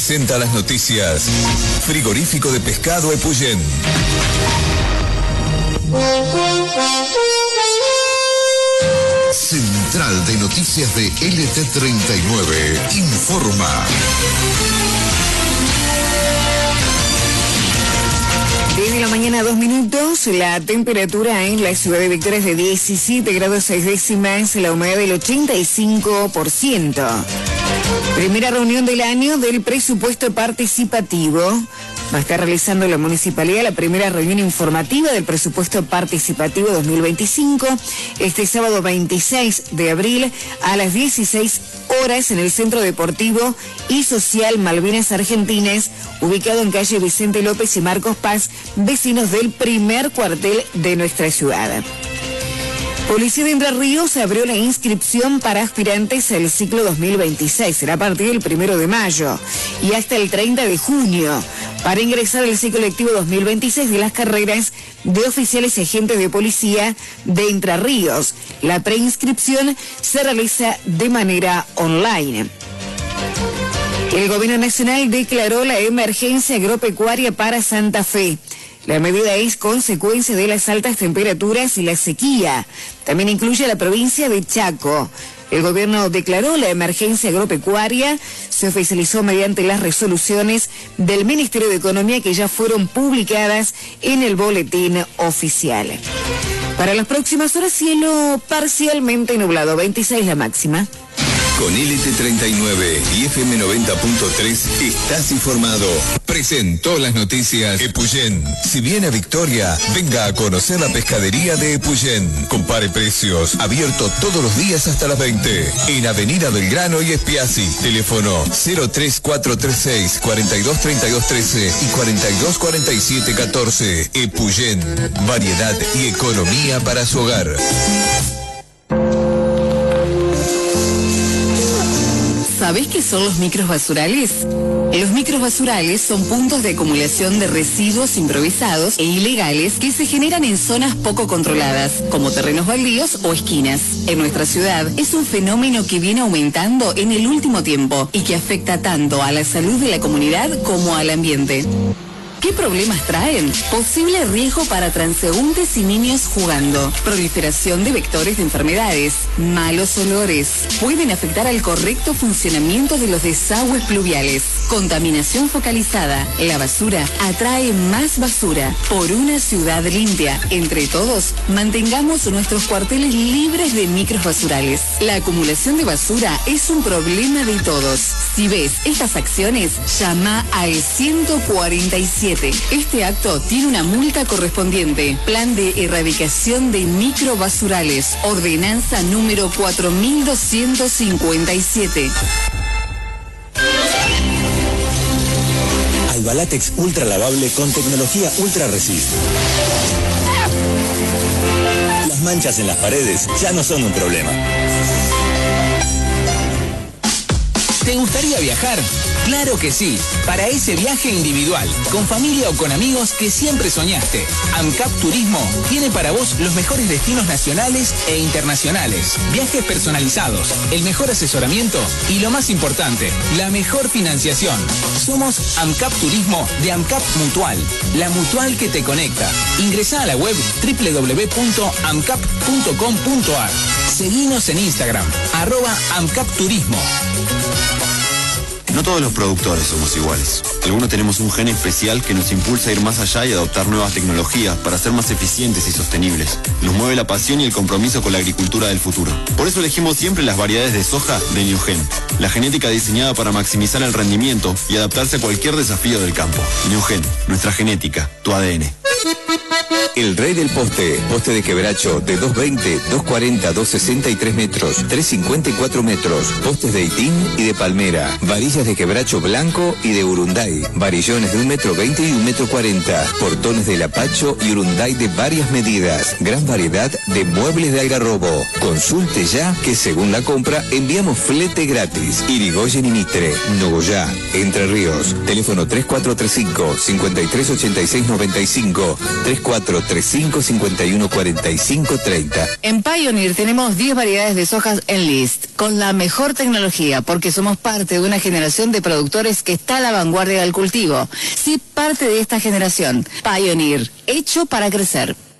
presenta las noticias. Frigorífico de pescado Epuyén. Central de Noticias de LT39 informa. 10 de la mañana, 2 minutos. La temperatura en la ciudad de Victoria es de 17 grados 6 décimas, la humedad del 85%. Primera reunión del año del presupuesto participativo. Va a estar realizando la municipalidad la primera reunión informativa del presupuesto participativo 2025 este sábado 26 de abril a las 16 horas en el Centro Deportivo y Social Malvinas Argentinas, ubicado en calle Vicente López y Marcos Paz, vecinos del primer cuartel de nuestra ciudad. Policía de Entre Ríos abrió la inscripción para aspirantes al ciclo 2026. Será a partir del 1 de mayo y hasta el 30 de junio para ingresar al ciclo lectivo 2026 de las carreras de oficiales y agentes de policía de Entre Ríos. La preinscripción se realiza de manera online. El Gobierno Nacional declaró la emergencia agropecuaria para Santa Fe. La medida es consecuencia de las altas temperaturas y la sequía. También incluye a la provincia de Chaco. El gobierno declaró la emergencia agropecuaria. Se oficializó mediante las resoluciones del Ministerio de Economía que ya fueron publicadas en el boletín oficial. Para las próximas horas, cielo parcialmente nublado, 26 la máxima. Con LT39 y FM 90.3 estás informado. Presentó las noticias Epuyén. Si viene a Victoria, venga a conocer la pescadería de Epuyén. Compare precios. Abierto todos los días hasta las 20. En Avenida Belgrano y Espiazzi. Teléfono 03436 423213 y 424714. Epuyén. Variedad y economía para su hogar. ¿Sabés qué son los micros basurales? Los micros basurales son puntos de acumulación de residuos improvisados e ilegales que se generan en zonas poco controladas, como terrenos baldíos o esquinas. En nuestra ciudad es un fenómeno que viene aumentando en el último tiempo y que afecta tanto a la salud de la comunidad como al ambiente. ¿Qué problemas traen? Posible riesgo para transeúntes y niños jugando, proliferación de vectores de enfermedades, malos olores, pueden afectar al correcto funcionamiento de los desagües pluviales, contaminación focalizada. La basura atrae más basura. Por una ciudad limpia, entre todos, mantengamos nuestros cuarteles libres de micros basurales. La acumulación de basura es un problema de todos. Si ves estas acciones, llama al 147. Este acto tiene una multa correspondiente. Plan de erradicación de microbasurales. Ordenanza número 4257. Albalatex ultra lavable con tecnología ultra resist. Las manchas en las paredes ya no son un problema. ¿Te gustaría viajar? ¡Claro que sí! Para ese viaje individual, con familia o con amigos que siempre soñaste, AMCAP Turismo tiene para vos los mejores destinos nacionales e internacionales, viajes personalizados, el mejor asesoramiento y lo más importante, la mejor financiación. Somos AMCAP Turismo de AMCAP Mutual, la mutual que te conecta. Ingresá a la web www.amcap.com.ar. Seguinos en Instagram, @AMCAPTurismo. No todos los productores somos iguales. Algunos tenemos un gen especial que nos impulsa a ir más allá y adoptar nuevas tecnologías para ser más eficientes y sostenibles. Nos mueve la pasión y el compromiso con la agricultura del futuro. Por eso elegimos siempre las variedades de soja de Newgen, la genética diseñada para maximizar el rendimiento y adaptarse a cualquier desafío del campo. Newgen, nuestra genética, tu ADN. El rey del poste, poste de quebracho de 220, 240, 263 metros, 354 metros, postes de itín y de palmera, varillas de quebracho blanco y de urunday, varillones de 1,20 m y 1,40 m, portones de lapacho y urunday de varias medidas, gran variedad de muebles de algarrobo. Consulte ya que según la compra enviamos flete gratis. Irigoyen y Mitre, Nogoyá, Entre Ríos, teléfono 3435 538695 34 435-5145-30. En Pioneer tenemos 10 variedades de sojas en list, con la mejor tecnología, porque somos parte de una generación de productores que está a la vanguardia del cultivo. Sí, parte de esta generación. Pioneer, hecho para crecer.